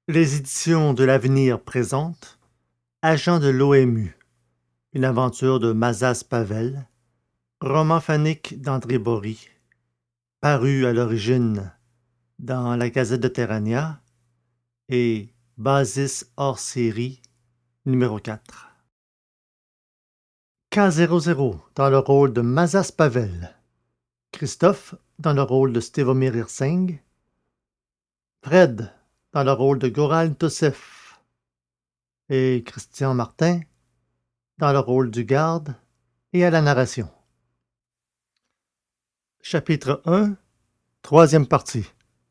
Les éditions de l'Avenir présentent Agent de l'OMU, une aventure de Mazas Pavel, roman phonique d'André Bory, paru à l'origine dans la Gazette de Terrania et Basis hors série numéro 4. K00 dans le rôle de Mazas Pavel, Christophe dans le rôle de Stevomir Hirsing, Fred dans le rôle de Goral Tossef et Christian Martin dans le rôle du garde et à la narration. Chapitre 1, troisième partie.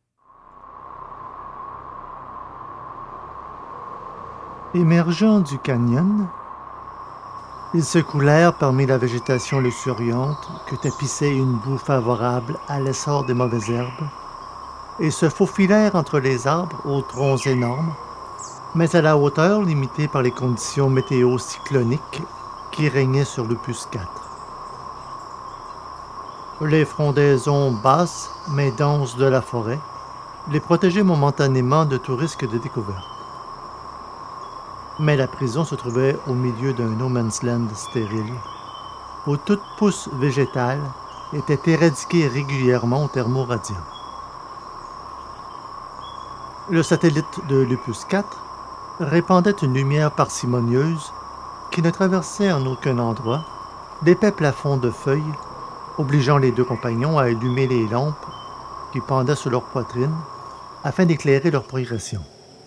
Émergeant du canyon, ils se coulèrent parmi la végétation luxuriante que tapissait une boue favorable à l'essor des mauvaises herbes et se faufilèrent entre les arbres aux troncs énormes, mais à la hauteur limitée par les conditions météo-cycloniques qui régnaient sur l'Opus 4. Les frondaisons basses mais denses de la forêt les protégeaient momentanément de tout risque de découverte. Mais la prison se trouvait au milieu d'un no man's land stérile, où toute pousse végétale était éradiquée régulièrement au thermoradiant. Le satellite de l'Opus 4 répandait une lumière parcimonieuse qui ne traversait en aucun endroit l'épais plafond de feuilles, obligeant les deux compagnons à allumer les lampes qui pendaient sur leur poitrine afin d'éclairer leur progression.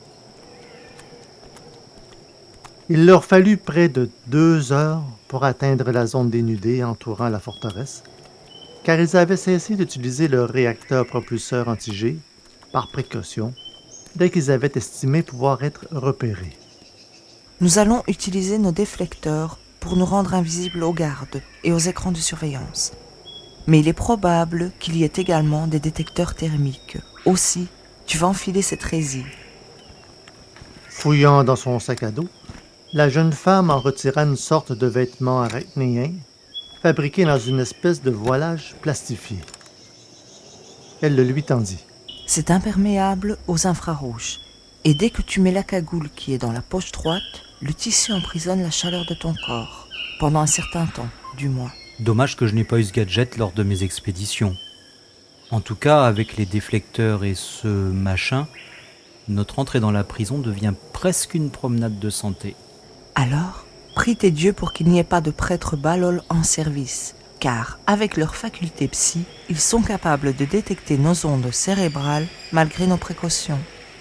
Il leur fallut près de 2 heures pour atteindre la zone dénudée entourant la forteresse, car ils avaient cessé d'utiliser leur réacteur propulseur anti-G, par précaution, dès qu'ils avaient estimé pouvoir être repérés. Nous allons utiliser nos déflecteurs pour nous rendre invisibles aux gardes et aux écrans de surveillance. Mais il est probable qu'il y ait également des détecteurs thermiques. Aussi, tu vas enfiler cette résille. Fouillant dans son sac à dos, la jeune femme en retira une sorte de vêtement arachnéen fabriqué dans une espèce de voilage plastifié. Elle le lui tendit. C'est imperméable aux infrarouges. Et dès que tu mets la cagoule qui est dans la poche droite, le tissu emprisonne la chaleur de ton corps. Pendant un certain temps, du moins. Dommage que je n'ai pas eu ce gadget lors de mes expéditions. En tout cas, avec les déflecteurs et ce machin, notre entrée dans la prison devient presque une promenade de santé. Alors, prie tes dieux pour qu'il n'y ait pas de prêtres balol en service, car, avec leurs facultés psy, ils sont capables de détecter nos ondes cérébrales malgré nos précautions.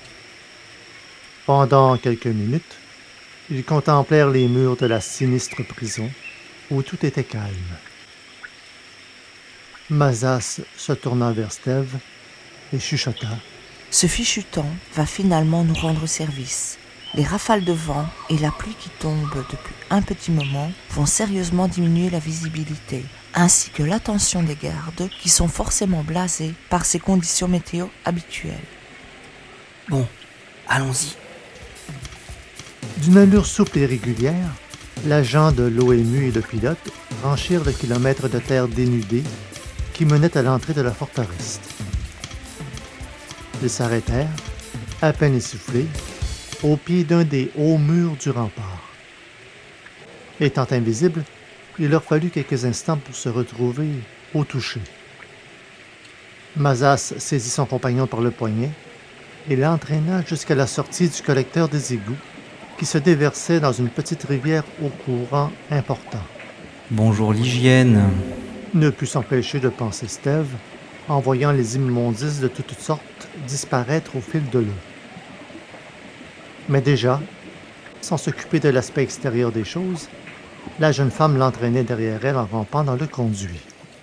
Pendant quelques minutes, ils contemplèrent les murs de la sinistre prison, où tout était calme. Mazas se tourna vers Steve et chuchota. Ce fichu temps va finalement nous rendre service. Les rafales de vent et la pluie qui tombe depuis un petit moment vont sérieusement diminuer la visibilité, ainsi que l'attention des gardes qui sont forcément blasés par ces conditions météo habituelles. Bon, allons-y. D'une allure souple et régulière, l'agent de l'OMU et le pilote franchirent le kilomètre de terre dénudée qui menait à l'entrée de la forteresse. Ils s'arrêtèrent, à peine essoufflés, au pied d'un des hauts murs du rempart. Étant invisibles, il leur fallut quelques instants pour se retrouver au toucher. Mazas saisit son compagnon par le poignet et l'entraîna jusqu'à la sortie du collecteur des égouts qui se déversait dans une petite rivière au courant important. Bonjour l'hygiène. Ne put s'empêcher de penser Steve en voyant les immondices de toutes sortes disparaître au fil de l'eau. Mais déjà, sans s'occuper de l'aspect extérieur des choses, la jeune femme l'entraînait derrière elle en rampant dans le conduit.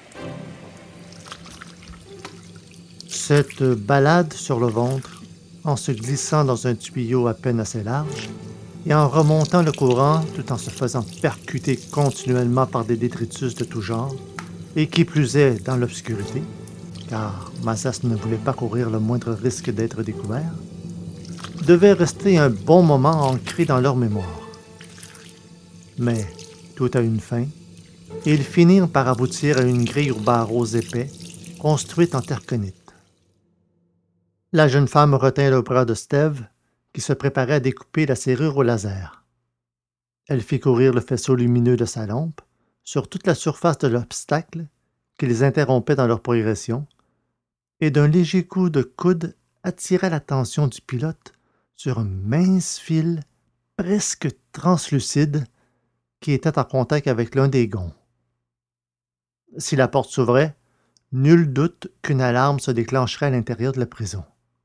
Cette balade sur le ventre, en se glissant dans un tuyau à peine assez large, et en remontant le courant tout en se faisant percuter continuellement par des détritus de tout genre, et qui plus est dans l'obscurité, car Mazas ne voulait pas courir le moindre risque d'être découvert, devait rester un bon moment ancré dans leur mémoire. Mais tout a une fin, et ils finirent par aboutir à une grille aux barreaux épais, construite en terre conite. La jeune femme retint le bras de Steve, qui se préparait à découper la serrure au laser. Elle fit courir le faisceau lumineux de sa lampe sur toute la surface de l'obstacle qui les interrompait dans leur progression, et d'un léger coup de coude attira l'attention du pilote sur un mince fil presque translucide qui était en contact avec l'un des gonds. Si la porte s'ouvrait, nul doute qu'une alarme se déclencherait à l'intérieur de la prison.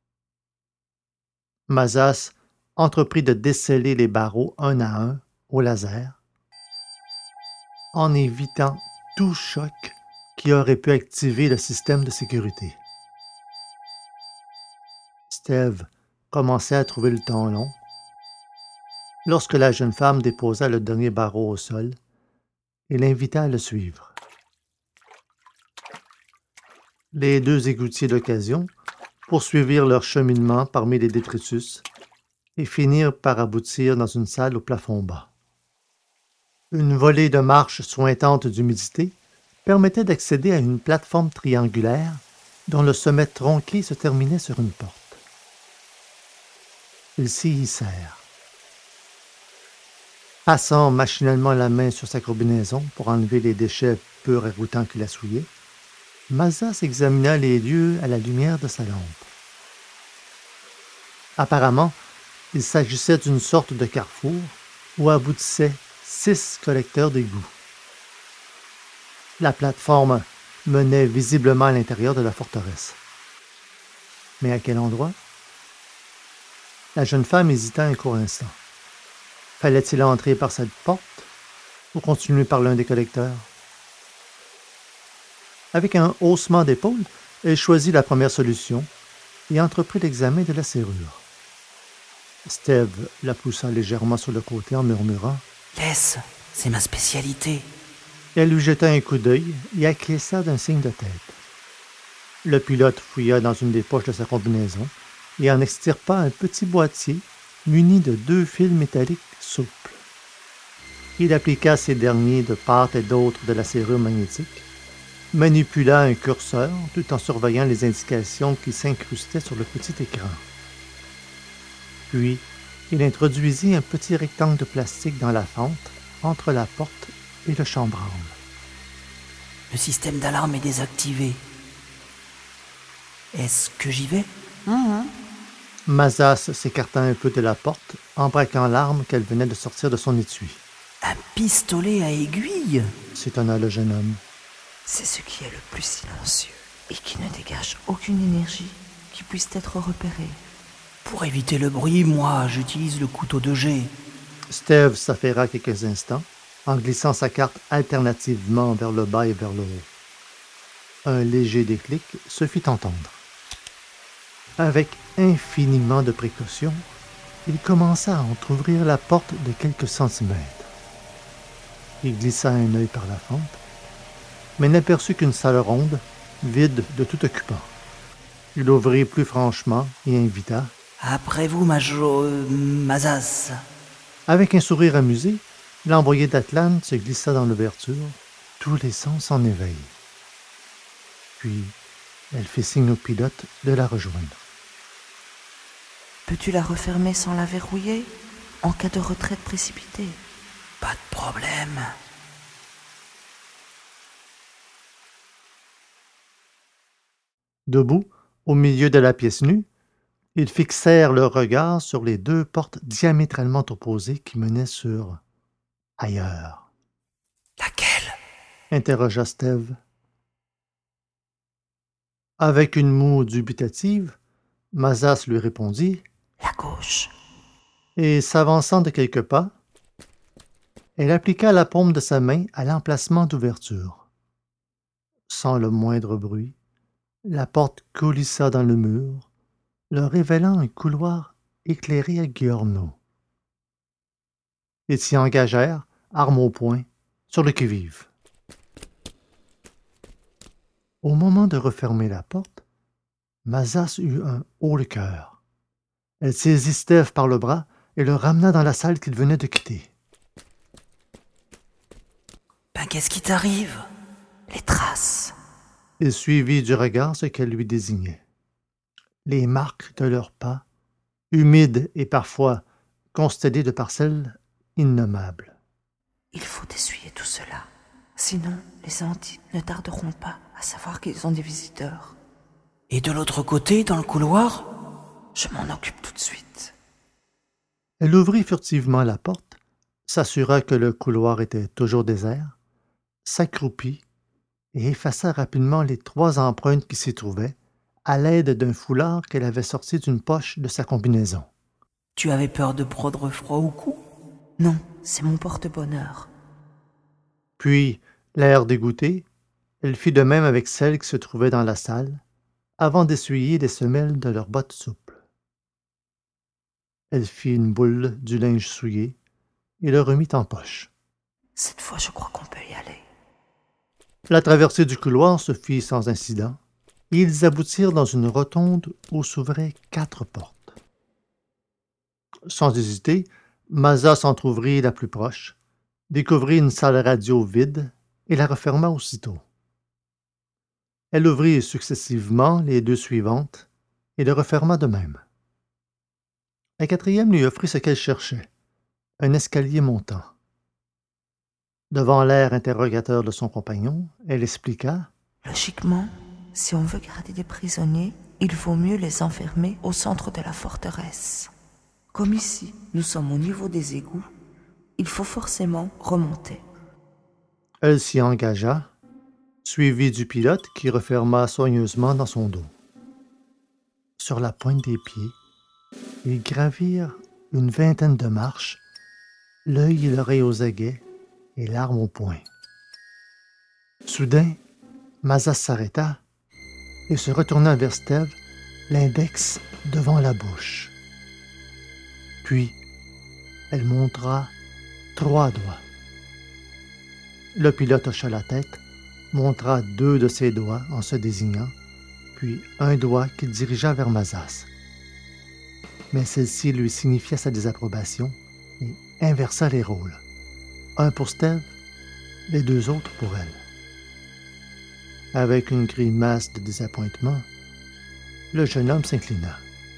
Mazas entreprit de desceller les barreaux un à un au laser, en évitant tout choc qui aurait pu activer le système de sécurité. Steve commençait à trouver le temps long lorsque la jeune femme déposa le dernier barreau au sol et l'invita à le suivre. Les deux égoutiers d'occasion poursuivirent leur cheminement parmi les détritus et finirent par aboutir dans une salle au plafond bas. Une volée de marches sointantes d'humidité permettait d'accéder à une plateforme triangulaire dont le sommet tronqué se terminait sur une porte. Ils s'y hissèrent. Passant machinalement la main sur sa combinaison pour enlever les déchets peu ragoûtants qui la souillaient, Mazas examina les lieux à la lumière de sa lampe. Apparemment, il s'agissait d'une sorte de carrefour où aboutissaient 6 collecteurs d'égouts. La plateforme menait visiblement à l'intérieur de la forteresse. Mais à quel endroit? La jeune femme hésita un court instant. Fallait-il entrer par cette porte ou continuer par l'un des collecteurs? Avec un haussement d'épaules, elle choisit la première solution et entreprit l'examen de la serrure. Steve la poussa légèrement sur le côté en murmurant « Laisse, c'est ma spécialité. » Elle lui jeta un coup d'œil et acquiesça d'un signe de tête. Le pilote fouilla dans une des poches de sa combinaison et en extirpa un petit boîtier muni de 2 fils métalliques souples. Il appliqua ces derniers de part et d'autre de la serrure magnétique, manipula un curseur tout en surveillant les indications qui s'incrustaient sur le petit écran. Puis, il introduisit un petit rectangle de plastique dans la fente entre la porte et le chambranle. Le système d'alarme est désactivé. Est-ce que j'y vais? Mazas s'écarta un peu de la porte en braquant l'arme qu'elle venait de sortir de son étui. Un pistolet à aiguille? S'étonna le jeune homme. C'est ce qui est le plus silencieux et qui ne dégage aucune énergie qui puisse être repérée. Pour éviter le bruit, moi, j'utilise le couteau de jet. Steve s'affaira quelques instants en glissant sa carte alternativement vers le bas et vers le haut. Un léger déclic se fit entendre. Avec infiniment de précaution, il commença à entr'ouvrir la porte de quelques centimètres. Il glissa un œil par la fente, mais n'aperçut qu'une salle ronde, vide de tout occupant. Il ouvrit plus franchement et invita. « Après vous, Mazas. » Avec un sourire amusé, l'envoyé d'Atlante se glissa dans l'ouverture, tous les sens en éveil. Puis, elle fit signe au pilote de la rejoindre. Peux-tu la refermer sans la verrouiller en cas de retraite précipitée? Pas de problème. Debout, au milieu de la pièce nue, ils fixèrent leur regard sur les 2 portes diamétralement opposées qui menaient sur ailleurs. Laquelle? Interrogea Steve. Avec une moue dubitative, Mazas lui répondit. La gauche. Et s'avançant de quelques pas, elle appliqua la paume de sa main à l'emplacement d'ouverture. Sans le moindre bruit, la porte coulissa dans le mur, leur révélant un couloir éclairé à guillerneau. Ils s'y engagèrent, armes au poing, sur le qui-vive. Au moment de refermer la porte, Mazas eut un haut-le-cœur. Elle saisit Steve par le bras et le ramena dans la salle qu'il venait de quitter. Ben, qu'est-ce qui t'arrive? Les traces. Il suivit du regard ce qu'elle lui désignait. Les marques de leurs pas humide et parfois constellé de parcelles innommables. Il faut essuyer tout cela. Sinon, les Andes ne tarderont pas à savoir qu'ils ont des visiteurs. Et de l'autre côté, dans le couloir? Je m'en occupe tout de suite. Elle ouvrit furtivement la porte, s'assura que le couloir était toujours désert, s'accroupit et effaça rapidement les 3 empreintes qui s'y trouvaient à l'aide d'un foulard qu'elle avait sorti d'une poche de sa combinaison. Tu avais peur de prendre froid au cou? Non, c'est mon porte-bonheur. Puis, l'air dégoûté, elle fit de même avec celles qui se trouvaient dans la salle, avant d'essuyer les semelles de leurs bottes souples. Elle fit une boule du linge souillé et le remit en poche. Cette fois, je crois qu'on peut y aller. La traversée du couloir se fit sans incident, et ils aboutirent dans une rotonde où s'ouvraient 4 portes. Sans hésiter, Mazas s'entr'ouvrit la plus proche, découvrit une salle radio vide et la referma aussitôt. Elle ouvrit successivement les 2 suivantes et le referma de même. La 4e lui offrit ce qu'elle cherchait, un escalier montant. Devant l'air interrogateur de son compagnon, elle expliqua: Logiquement, si on veut garder des prisonniers, il vaut mieux les enfermer au centre de la forteresse. Comme ici, nous sommes au niveau des égouts, il faut forcément remonter. Elle s'y engagea, suivie du pilote qui referma soigneusement dans son dos. Sur la pointe des pieds, ils gravirent une vingtaine de marches, l'œil et l'oreille aux aguets et l'arme au poing. Soudain, Mazas s'arrêta et se retourna vers Steve, l'index devant la bouche. Puis, elle montra 3 doigts. Le pilote hocha la tête, montra 2 de ses doigts en se désignant, puis un doigt qu'il dirigea vers Mazas. Mais celle-ci lui signifia sa désapprobation et inversa les rôles. Un pour Steve, les 2 autres pour elle. Avec une grimace de désappointement, le jeune homme s'inclina.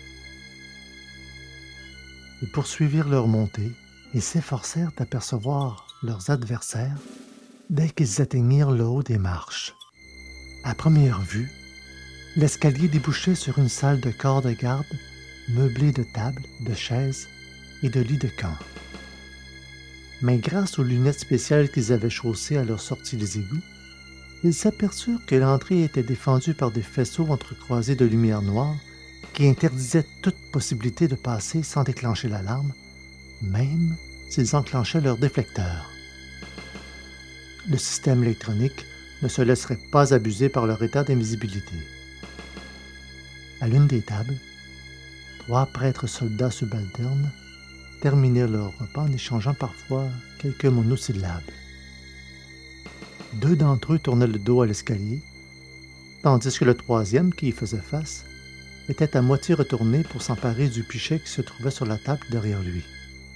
Ils poursuivirent leur montée et s'efforcèrent d'apercevoir leurs adversaires dès qu'ils atteignirent le haut des marches. À première vue, l'escalier débouchait sur une salle de corps de garde meublée de tables, de chaises et de lits de camp. Mais grâce aux lunettes spéciales qu'ils avaient chaussées à leur sortie des égouts, ils s'aperçurent que l'entrée était défendue par des faisceaux entrecroisés de lumière noire qui interdisaient toute possibilité de passer sans déclencher l'alarme, même s'ils enclenchaient leur déflecteur. Le système électronique ne se laisserait pas abuser par leur état d'invisibilité. À l'une des tables, 3 prêtres soldats subalternes terminèrent leur repas en échangeant parfois quelques monosyllabes. 2 d'entre eux tournaient le dos à l'escalier, tandis que le 3e, qui y faisait face, était à moitié retourné pour s'emparer du pichet qui se trouvait sur la table derrière lui.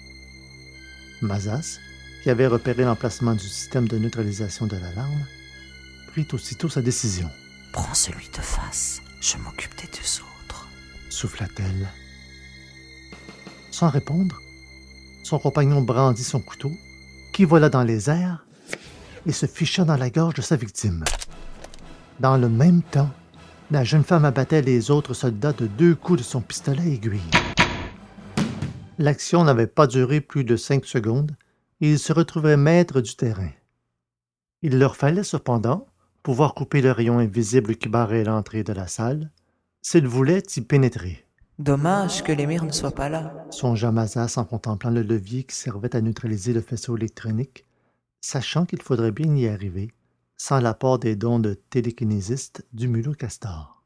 Mazas, qui avait repéré l'emplacement du système de neutralisation de l'alarme, prit aussitôt sa décision. « Prends celui de face, je m'occupe des 2 autres. » souffla-t-elle. Sans répondre, son compagnon brandit son couteau, qui vola dans les airs et se ficha dans la gorge de sa victime. Dans le même temps, la jeune femme abattait les autres soldats de 2 coups de son pistolet aiguille. L'action n'avait pas duré plus de 5 secondes et ils se retrouvaient maîtres du terrain. Il leur fallait cependant pouvoir couper le rayon invisible qui barrait l'entrée de la salle s'ils voulaient y pénétrer. Dommage que l'émir ne soit pas là. Songea Mazas en contemplant le levier qui servait à neutraliser le faisceau électronique, sachant qu'il faudrait bien y arriver sans l'apport des dons de télékinésiste du mulot Castor.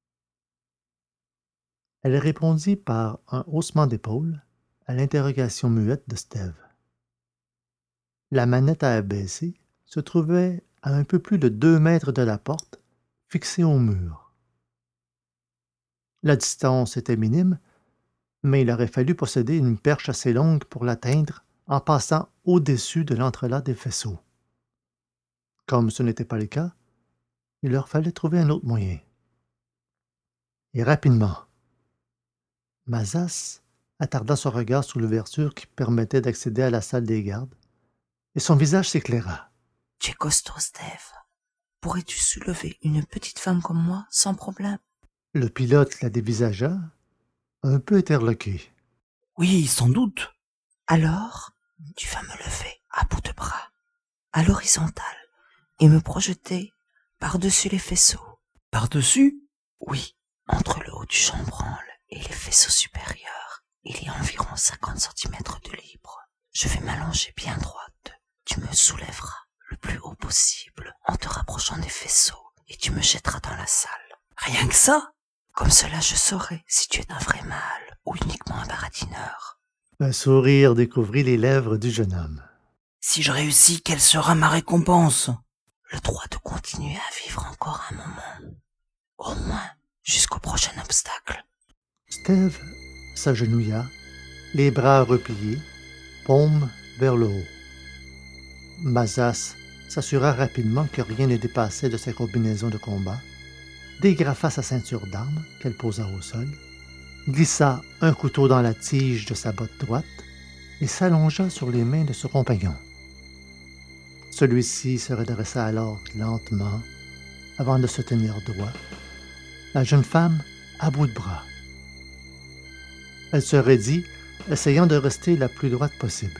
Elle répondit par un haussement d'épaule à l'interrogation muette de Steve. La manette à abaisser se trouvait à un peu plus de 2 mètres de la porte, fixée au mur. La distance était minime, mais il aurait fallu posséder une perche assez longue pour l'atteindre en passant au-dessus de l'entrelac des faisceaux. Comme ce n'était pas le cas, il leur fallait trouver un autre moyen. Et rapidement. Mazas attarda son regard sur l'ouverture qui permettait d'accéder à la salle des gardes, et son visage s'éclaira. Tu es costaud, Steve. Pourrais-tu soulever une petite femme comme moi sans problème? Le pilote la dévisagea, un peu interloqué. Oui, sans doute. Alors, tu vas me lever à bout de bras, à l'horizontale, et me projeter par-dessus les faisceaux. Par-dessus? Oui, entre le haut du chambranle et les faisceaux supérieurs, il y a environ 50 centimètres de libre. Je vais m'allonger bien droite. Tu me soulèveras le plus haut possible en te rapprochant des faisceaux et tu me jetteras dans la salle. Rien que ça? Comme cela, je saurai si tu es un vrai mâle ou uniquement un baratineur. Un sourire découvrit les lèvres du jeune homme. Si je réussis, quelle sera ma récompense? Le droit de continuer à vivre encore un moment. Au moins, jusqu'au prochain obstacle. Steve s'agenouilla, les bras repliés, paume vers le haut. Mazas s'assura rapidement que rien ne dépassait de sa combinaison de combat, dégrafa sa ceinture d'armes qu'elle posa au sol, glissa un couteau dans la tige de sa botte droite et s'allongea sur les mains de son compagnon. Celui-ci se redressa alors lentement avant de se tenir droit, la jeune femme à bout de bras. Elle se raidit, essayant de rester la plus droite possible.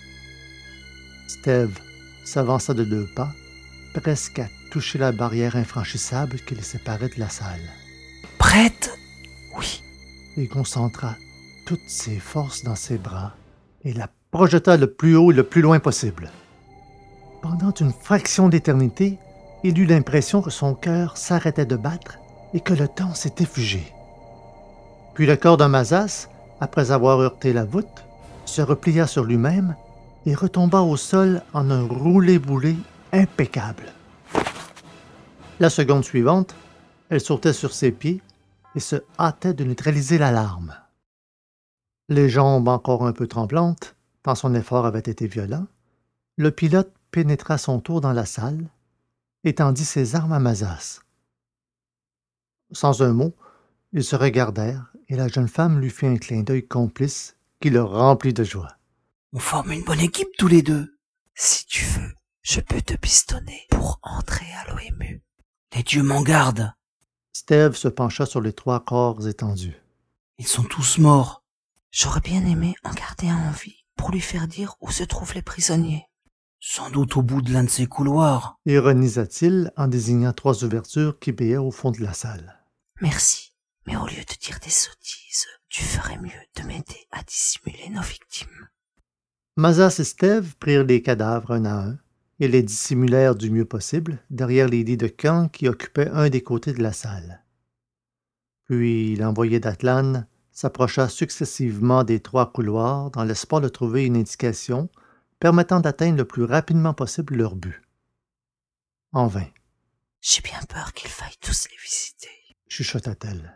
Steve s'avança de 2 pas, presque à toucher la barrière infranchissable qui les séparait de la salle. Prête? Oui, Il concentra toutes ses forces dans ses bras et la projeta le plus haut et le plus loin possible. Pendant une fraction d'éternité, il eut l'impression que son cœur s'arrêtait de battre et que le temps s'était figé. Puis le corps de Mazas, après avoir heurté la voûte, se replia sur lui-même et retomba au sol en un roulé-boulé impeccable. La seconde suivante, elle sautait sur ses pieds et se hâtait de neutraliser l'alarme. Les jambes encore un peu tremblantes, tant son effort avait été violent, le pilote pénétra à son tour dans la salle et tendit ses armes à Mazas. Sans un mot, ils se regardèrent et la jeune femme lui fit un clin d'œil complice qui le remplit de joie. On forme une bonne équipe tous les deux. si tu veux, je peux te pistonner pour entrer à l'OMU. Les dieux m'en gardent. Steve se pencha sur les 3 corps étendus. Ils sont tous morts. J'aurais bien aimé en garder un en vie pour lui faire dire où se trouvent les prisonniers. Sans doute au bout de l'un de ces couloirs. Ironisa-t-il en désignant 3 ouvertures qui béaient au fond de la salle. Merci, mais au lieu de dire des sottises, tu ferais mieux de m'aider à dissimuler nos victimes. Mazas et Steve prirent les cadavres un à un et les dissimulèrent du mieux possible derrière les lits de camp qui occupaient un des côtés de la salle. Puis l'envoyé d'Atlan s'approcha successivement des 3 couloirs dans l'espoir de trouver une indication permettant d'atteindre le plus rapidement possible leur but. En vain, J'ai bien peur qu'il faille tous les visiter. chuchota-t-elle.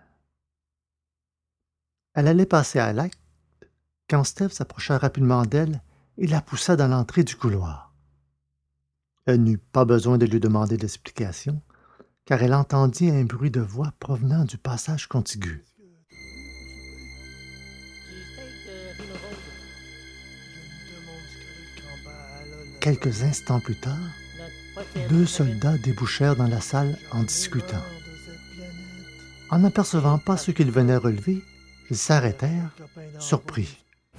Elle allait passer à l'acte quand Steve s'approcha rapidement d'elle et la poussa dans l'entrée du couloir. Elle n'eut pas besoin de lui demander d'explication, car elle entendit un bruit de voix provenant du passage contigu. Quelques instants plus tard, 2 soldats débouchèrent dans la salle en discutant. En n'apercevant pas ceux qu'ils venaient relever, ils s'arrêtèrent, surpris.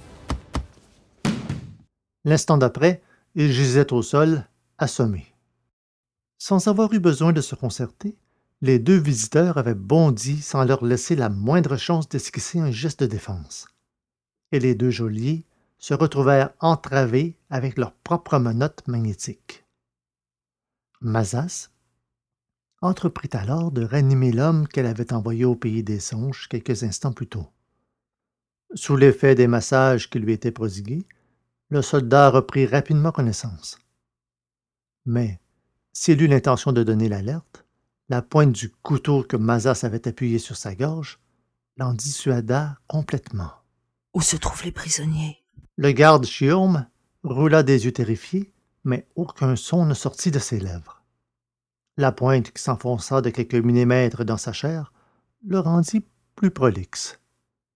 L'instant d'après, ils gisaient au sol, assommés. Sans avoir eu besoin de se concerter, les 2 visiteurs avaient bondi sans leur laisser la moindre chance d'esquisser un geste de défense. Et les 2 geôliers se retrouvèrent entravés avec leurs propres menottes magnétiques. Mazas entreprit alors de ranimer l'homme qu'elle avait envoyé au pays des songes quelques instants plus tôt. Sous l'effet des massages qui lui étaient prodigués, le soldat reprit rapidement connaissance. Mais s'il eut l'intention de donner l'alerte, la pointe du couteau que Mazas avait appuyé sur sa gorge l'en dissuada complètement. Où se trouvent les prisonniers? Le garde Chiorme roula des yeux terrifiés, mais aucun son ne sortit de ses lèvres. La pointe qui s'enfonça de quelques millimètres dans sa chair le rendit plus prolixe.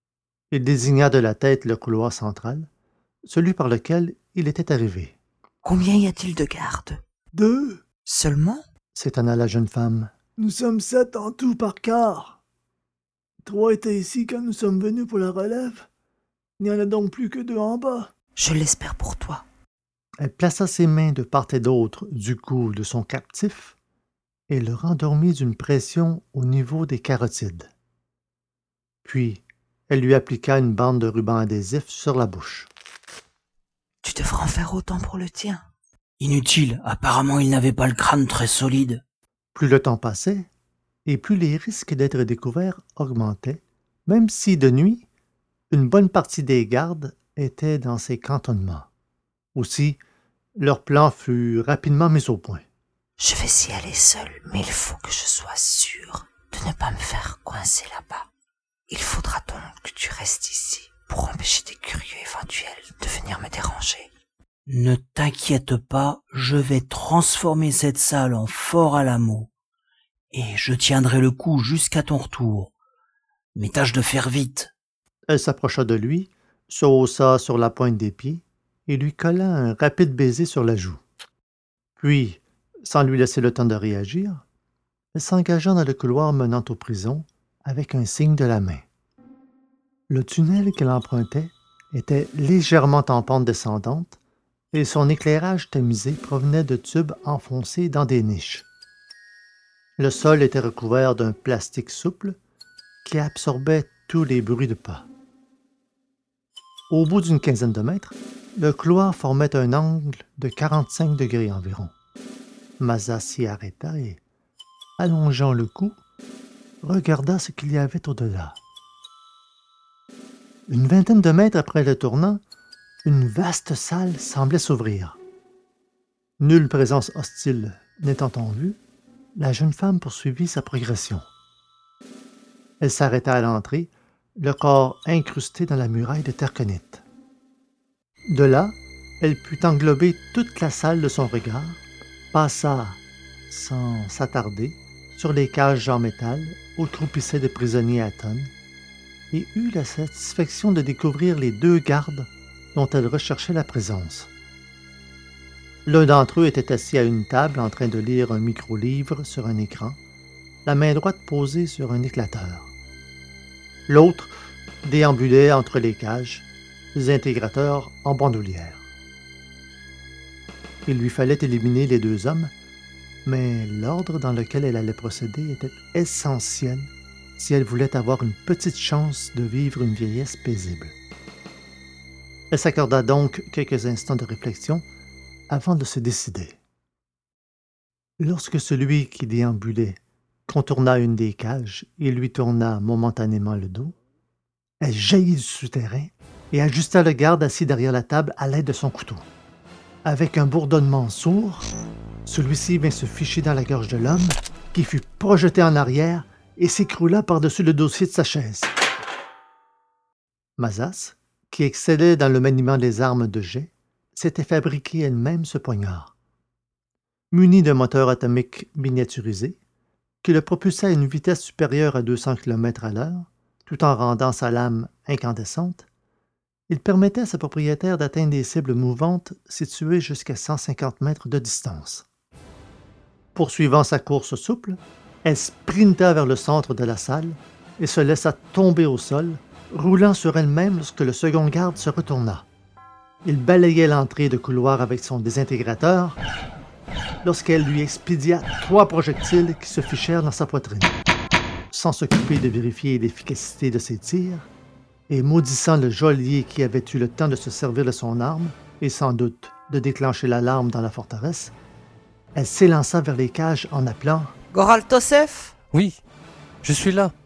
Il désigna de la tête le couloir central, celui par lequel il était arrivé. Combien y a-t-il de gardes? 2. Seulement? S'étonna la jeune femme. Nous sommes 7 en tout par quart. 3 étaient ici quand nous sommes venus pour la relève. Il n'y en a donc plus que 2 en bas. Je l'espère pour toi. Elle plaça ses mains de part et d'autre du cou de son captif et le rendormit d'une pression au niveau des carotides. Puis, elle lui appliqua une bande de ruban adhésif sur la bouche. Tu devrais en faire autant pour le tien. Inutile, apparemment il n'avait pas le crâne très solide. Plus le temps passait, et plus les risques d'être découverts augmentaient, même si, de nuit, une bonne partie des gardes étaient dans ces cantonnements. Aussi, leur plan fut rapidement mis au point. Je vais y aller seul, mais il faut que je sois sûr de ne pas me faire coincer là-bas. Il faudra donc que tu restes ici pour empêcher des curieux éventuels de venir me déranger. Ne t'inquiète pas, je vais transformer cette salle en fort à l'amo. Et je tiendrai le coup jusqu'à ton retour. Mais tâche de faire vite. Elle s'approcha de lui, se haussa sur la pointe des pieds et lui colla un rapide baiser sur la joue. Puis, sans lui laisser le temps de réagir, elle s'engagea dans le couloir menant aux prisons avec un signe de la main. Le tunnel qu'elle empruntait était légèrement en pente descendante et son éclairage tamisé provenait de tubes enfoncés dans des niches. Le sol était recouvert d'un plastique souple qui absorbait tous les bruits de pas. Au bout d'une quinzaine de mètres, le couloir formait un angle de 45 degrés environ. Mazas s'y arrêta et, allongeant le cou, regarda ce qu'il y avait au-delà. Une vingtaine de mètres après le tournant, une vaste salle semblait s'ouvrir. Nulle présence hostile n'étant en vue, la jeune femme poursuivit sa progression. Elle s'arrêta à l'entrée, le corps incrusté dans la muraille de terconite. De là, elle put englober toute la salle de son regard, passa, sans s'attarder, sur les cages en métal où croupissaient des prisonniers à tonnes, et eut la satisfaction de découvrir les 2 gardes dont elle recherchait la présence. L'un d'entre eux était assis à une table en train de lire un micro-livre sur un écran, la main droite posée sur un éclateur. L'autre déambulait entre les cages, les intégrateurs en bandoulière. Il lui fallait éliminer les 2 hommes, mais l'ordre dans lequel elle allait procéder était essentiel si elle voulait avoir une petite chance de vivre une vieillesse paisible. Elle s'accorda donc quelques instants de réflexion avant de se décider. Lorsque celui qui déambulait contourna une des cages et lui tourna momentanément le dos, elle jaillit du souterrain et ajusta le garde assis derrière la table à l'aide de son couteau. Avec un bourdonnement sourd, celui-ci vint se ficher dans la gorge de l'homme, qui fut projeté en arrière et s'écroula par-dessus le dossier de sa chaise. Mazas, qui excellait dans le maniement des armes de jet, s'était fabriqué elle-même ce poignard. Muni d'un moteur atomique miniaturisé, qui le propulsait à une vitesse supérieure à 200 km/h, tout en rendant sa lame incandescente, il permettait à sa propriétaire d'atteindre des cibles mouvantes situées jusqu'à 150 mètres de distance. Poursuivant sa course souple, elle sprinta vers le centre de la salle et se laissa tomber au sol, roulant sur elle-même lorsque le second garde se retourna. Il balayait l'entrée de couloir avec son désintégrateur lorsqu'elle lui expédia 3 projectiles qui se fichèrent dans sa poitrine. Sans s'occuper de vérifier l'efficacité de ses tirs, et maudissant le geôlier qui avait eu le temps de se servir de son arme et sans doute de déclencher l'alarme dans la forteresse, elle s'élança vers les cages en appelant Goral Tosef? Oui, je suis là.